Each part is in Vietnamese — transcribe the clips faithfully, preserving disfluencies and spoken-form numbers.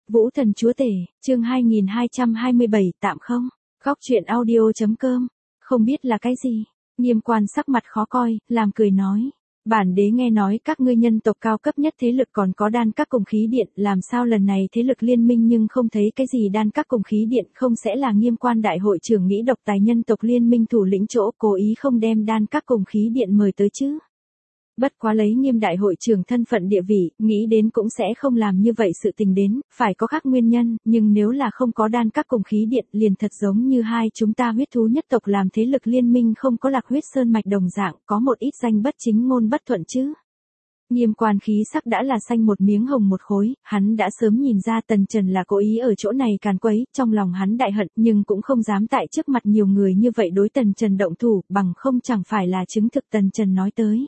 Vũ Thần Chúa Tể, chương hai nghìn hai trăm hai mươi bảy, tạm không? Góc truyện audio.com. Không biết là cái gì? Nghiêm Quan sắc mặt khó coi, làm cười nói. Bản đế nghe nói các ngươi nhân tộc cao cấp nhất thế lực còn có đan các cùng khí điện, làm sao lần này thế lực liên minh nhưng không thấy cái gì đan các cùng khí điện, không sẽ là Nghiêm Quan đại hội trưởng nghĩ độc tài nhân tộc liên minh thủ lĩnh chỗ cố ý không đem đan các cùng khí điện mời tới chứ? Bất quá lấy Nghiêm đại hội trưởng thân phận địa vị, nghĩ đến cũng sẽ không làm như vậy sự tình đến, phải có khác nguyên nhân, nhưng nếu là không có đan các cùng khí điện liền thật giống như hai chúng ta huyết thú nhất tộc làm thế lực liên minh không có lạc huyết sơn mạch đồng dạng, có một ít danh bất chính ngôn bất thuận chứ. Nghiêm Quan khí sắc đã là xanh một miếng hồng một khối, hắn đã sớm nhìn ra Tần Trần là cố ý ở chỗ này càn quấy, trong lòng hắn đại hận nhưng cũng không dám tại trước mặt nhiều người như vậy đối Tần Trần động thủ, bằng không chẳng phải là chứng thực Tần Trần nói tới.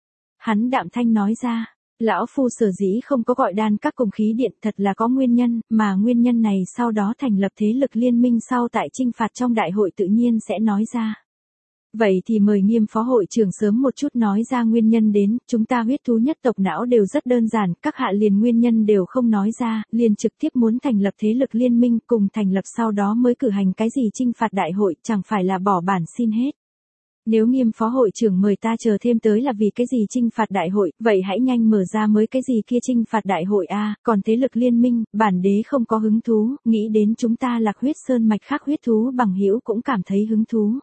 Hắn đạm thanh nói ra, lão phu sở dĩ không có gọi đan các cùng khí điện thật là có nguyên nhân, mà nguyên nhân này sau đó thành lập thế lực liên minh sau tại chinh phạt trong đại hội tự nhiên sẽ nói ra. Vậy thì mời Nghiêm phó hội trưởng sớm một chút nói ra nguyên nhân đến, chúng ta huyết thú nhất tộc não đều rất đơn giản, các hạ liền nguyên nhân đều không nói ra, liền trực tiếp muốn thành lập thế lực liên minh cùng thành lập sau đó mới cử hành cái gì chinh phạt đại hội, chẳng phải là bỏ bản xin hết. Nếu Nghiêm phó hội trưởng mời ta chờ thêm tới là vì cái gì chinh phạt đại hội, vậy hãy nhanh mở ra mới cái gì kia chinh phạt đại hội a, còn thế lực liên minh, bản đế không có hứng thú, nghĩ đến chúng ta lạc huyết sơn mạch khác huyết thú bằng hữu cũng cảm thấy hứng thú.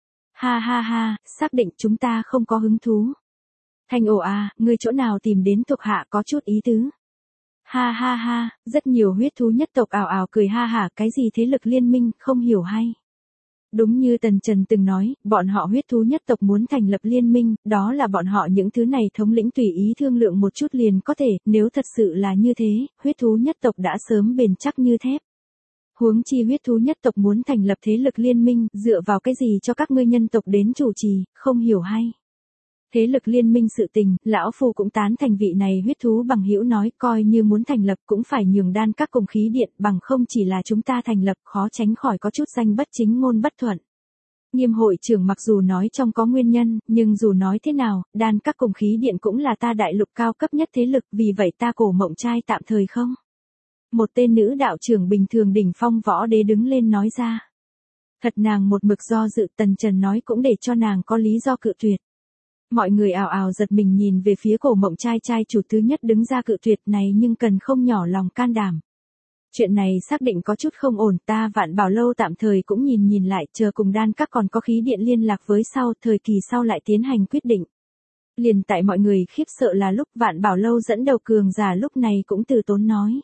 Ha ha ha, xác định chúng ta không có hứng thú. Thanh ồ à, ngươi chỗ nào tìm đến thuộc hạ có chút ý tứ. Ha ha ha, rất nhiều huyết thú nhất tộc ảo ảo cười ha hả, cái gì thế lực liên minh, không hiểu hay. Đúng như Tần Trần từng nói, bọn họ huyết thú nhất tộc muốn thành lập liên minh, đó là bọn họ những thứ này thống lĩnh tùy ý thương lượng một chút liền có thể, nếu thật sự là như thế, huyết thú nhất tộc đã sớm bền chắc như thép. Huống chi huyết thú nhất tộc muốn thành lập thế lực liên minh, dựa vào cái gì cho các ngươi nhân tộc đến chủ trì, không hiểu hay. Thế lực liên minh sự tình, lão phu cũng tán thành vị này huyết thú bằng hữu nói, coi như muốn thành lập cũng phải nhường đan các cùng khí điện, bằng không chỉ là chúng ta thành lập khó tránh khỏi có chút danh bất chính ngôn bất thuận. Nghiêm hội trưởng mặc dù nói trong có nguyên nhân, nhưng dù nói thế nào, đan các cùng khí điện cũng là ta đại lục cao cấp nhất thế lực, vì vậy ta cổ mộng trai tạm thời không. Một tên nữ đạo trưởng bình thường đỉnh phong võ đế đứng lên nói ra. Thật nàng một mực do dự, Tần Trần nói cũng để cho nàng có lý do cự tuyệt. Mọi người ào ào giật mình nhìn về phía cổ mộng trai trai chủ thứ nhất đứng ra cự tuyệt này nhưng cần không nhỏ lòng can đảm. Chuyện này xác định có chút không ổn, ta Vạn Bảo Lâu tạm thời cũng nhìn nhìn lại, chờ cùng đan các còn có khí điện liên lạc với sau, thời kỳ sau lại tiến hành quyết định. Liền tại mọi người khiếp sợ là lúc Vạn Bảo Lâu dẫn đầu cường giả lúc này cũng từ tốn nói.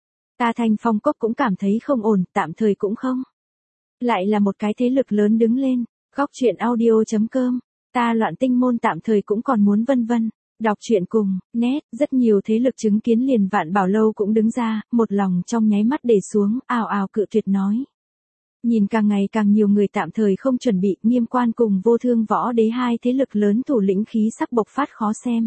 Ta Thanh Phong Cốc cũng cảm thấy không ổn, tạm thời cũng không. Lại là một cái thế lực lớn đứng lên, góc truyện audio.com. Ta Loạn Tinh môn tạm thời cũng còn muốn vân vân. Đọc truyện cùng, nét, rất nhiều thế lực chứng kiến liền Vạn Bảo Lâu cũng đứng ra, một lòng trong nháy mắt để xuống, ào ào cự tuyệt nói. Nhìn càng ngày càng nhiều người tạm thời không chuẩn bị, Nghiêm Quan cùng Vô Thương võ đế hai thế lực lớn thủ lĩnh khí sắc bộc phát khó xem.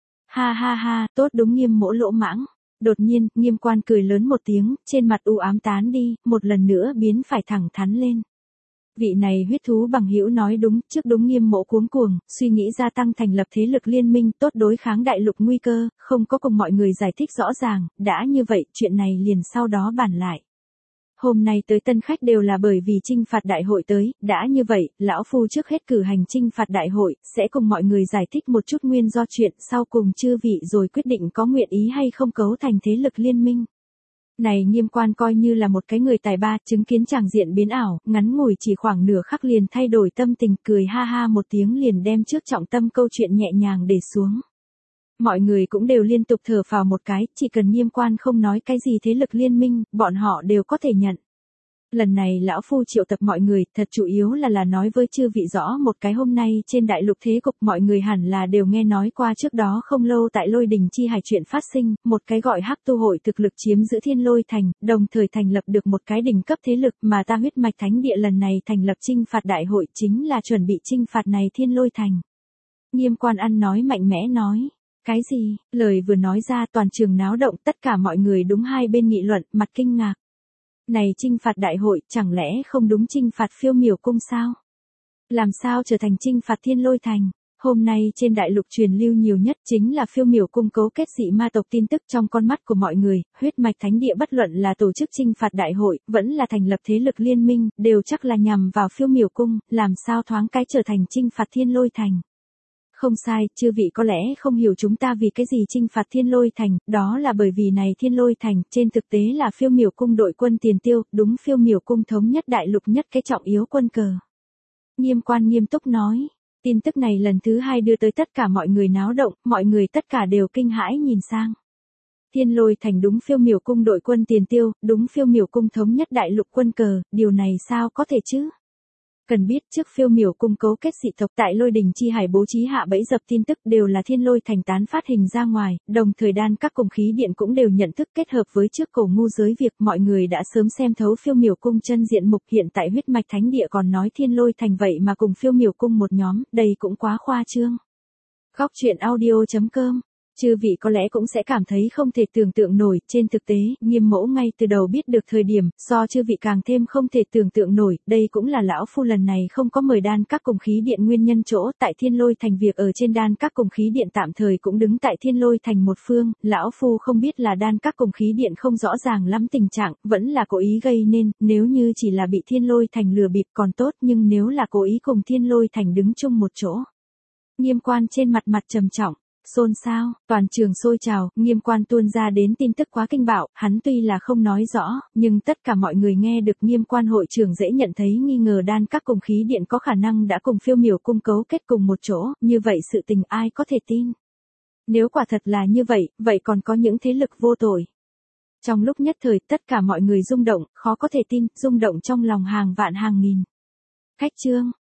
Ha ha ha, tốt đúng Nghiêm mỗ lỗ mãng. Đột nhiên, Nghiêm Quan cười lớn một tiếng, trên mặt u ám tán đi, một lần nữa biến phải thẳng thắn lên. Vị này huyết thú bằng hữu nói đúng, trước đúng Nghiêm mỗ cuống cuồng, suy nghĩ gia tăng thành lập thế lực liên minh tốt đối kháng đại lục nguy cơ, không có cùng mọi người giải thích rõ ràng, đã như vậy, chuyện này liền sau đó bàn lại. Hôm nay tới tân khách đều là bởi vì chinh phạt đại hội tới, đã như vậy, lão phu trước hết cử hành chinh phạt đại hội, sẽ cùng mọi người giải thích một chút nguyên do chuyện, sau cùng chư vị rồi quyết định có nguyện ý hay không cấu thành thế lực liên minh. Này Nghiêm Quan coi như là một cái người tài ba, chứng kiến tràng diện biến ảo, ngắn ngủi chỉ khoảng nửa khắc liền thay đổi tâm tình, cười ha ha một tiếng liền đem trước trọng tâm câu chuyện nhẹ nhàng để xuống. Mọi người cũng đều liên tục thở phào một cái, chỉ cần Nghiêm Quan không nói cái gì thế lực liên minh, bọn họ đều có thể nhận. Lần này lão phu triệu tập mọi người, thật chủ yếu là là nói với chư vị rõ một cái hôm nay trên đại lục thế cục mọi người hẳn là đều nghe nói qua trước đó không lâu tại Lôi Đình Chi Hải chuyện phát sinh, một cái gọi Hắc Tu hội thực lực chiếm giữ Thiên Lôi Thành, đồng thời thành lập được một cái đỉnh cấp thế lực mà ta huyết mạch thánh địa lần này thành lập chinh phạt đại hội chính là chuẩn bị chinh phạt này Thiên Lôi Thành. Nghiêm Quan ăn nói mạnh mẽ nói. Cái gì? Lời vừa nói ra toàn trường náo động, tất cả mọi người đúng hai bên nghị luận, mặt kinh ngạc. Này chinh phạt đại hội, chẳng lẽ không đúng chinh phạt Phiêu Miểu cung sao? Làm sao trở thành chinh phạt Thiên Lôi Thành? Hôm nay trên đại lục truyền lưu nhiều nhất chính là phiêu miểu cung cấu kết dị ma tộc tin tức. Trong con mắt của mọi người, huyết mạch thánh địa bất luận là tổ chức chinh phạt đại hội, vẫn là thành lập thế lực liên minh, đều chắc là nhằm vào phiêu miểu cung, làm sao thoáng cái trở thành chinh phạt thiên lôi thành. Không sai, chư vị có lẽ không hiểu chúng ta vì cái gì chinh phạt thiên lôi thành, đó là bởi vì này thiên lôi thành, trên thực tế là phiêu miểu cung đội quân tiền tiêu, đúng phiêu miểu cung thống nhất đại lục nhất cái trọng yếu quân cờ. Nghiêm Quan nghiêm túc nói. Tin tức này lần thứ hai đưa tới tất cả mọi người náo động, mọi người tất cả đều kinh hãi nhìn sang. Thiên lôi thành đúng phiêu miểu cung đội quân tiền tiêu, đúng phiêu miểu cung thống nhất đại lục quân cờ, điều này sao có thể chứ? Cần biết trước phiêu miểu cung cấu kết dị tộc tại lôi đình chi hải bố trí hạ bẫy dập tin tức đều là thiên lôi thành tán phát hình ra ngoài, đồng thời đan các cùng khí điện cũng đều nhận thức kết hợp với trước cổ ngu giới việc mọi người đã sớm xem thấu phiêu miểu cung chân diện mục. Hiện tại huyết mạch thánh địa còn nói thiên lôi thành vậy mà cùng phiêu miểu cung một nhóm, đây cũng quá khoa trương. Góc truyện audio chấm com. Chư vị có lẽ cũng sẽ cảm thấy không thể tưởng tượng nổi, trên thực tế, Nghiêm Mỗ ngay từ đầu biết được thời điểm, do chư vị càng thêm không thể tưởng tượng nổi, đây cũng là lão phu lần này không có mời đan các cùng khí điện nguyên nhân chỗ, tại thiên lôi thành việc ở trên đan các cùng khí điện tạm thời cũng đứng tại thiên lôi thành một phương, lão phu không biết là đan các cùng khí điện không rõ ràng lắm tình trạng, vẫn là cố ý gây nên, nếu như chỉ là bị thiên lôi thành lừa bịp còn tốt, nhưng nếu là cố ý cùng thiên lôi thành đứng chung một chỗ. Nghiêm Quan trên mặt mặt trầm trọng. Xôn xao, toàn trường sôi trào, Nghiêm Quan tuôn ra đến tin tức quá kinh bạo, hắn tuy là không nói rõ, nhưng tất cả mọi người nghe được Nghiêm Quan hội trưởng dễ nhận thấy nghi ngờ đan các cùng khí điện có khả năng đã cùng phiêu miểu cung cấu kết cùng một chỗ, như vậy sự tình ai có thể tin. Nếu quả thật là như vậy, vậy còn có những thế lực vô tội. Trong lúc nhất thời tất cả mọi người rung động, khó có thể tin, rung động trong lòng hàng vạn hàng nghìn. Khách chương,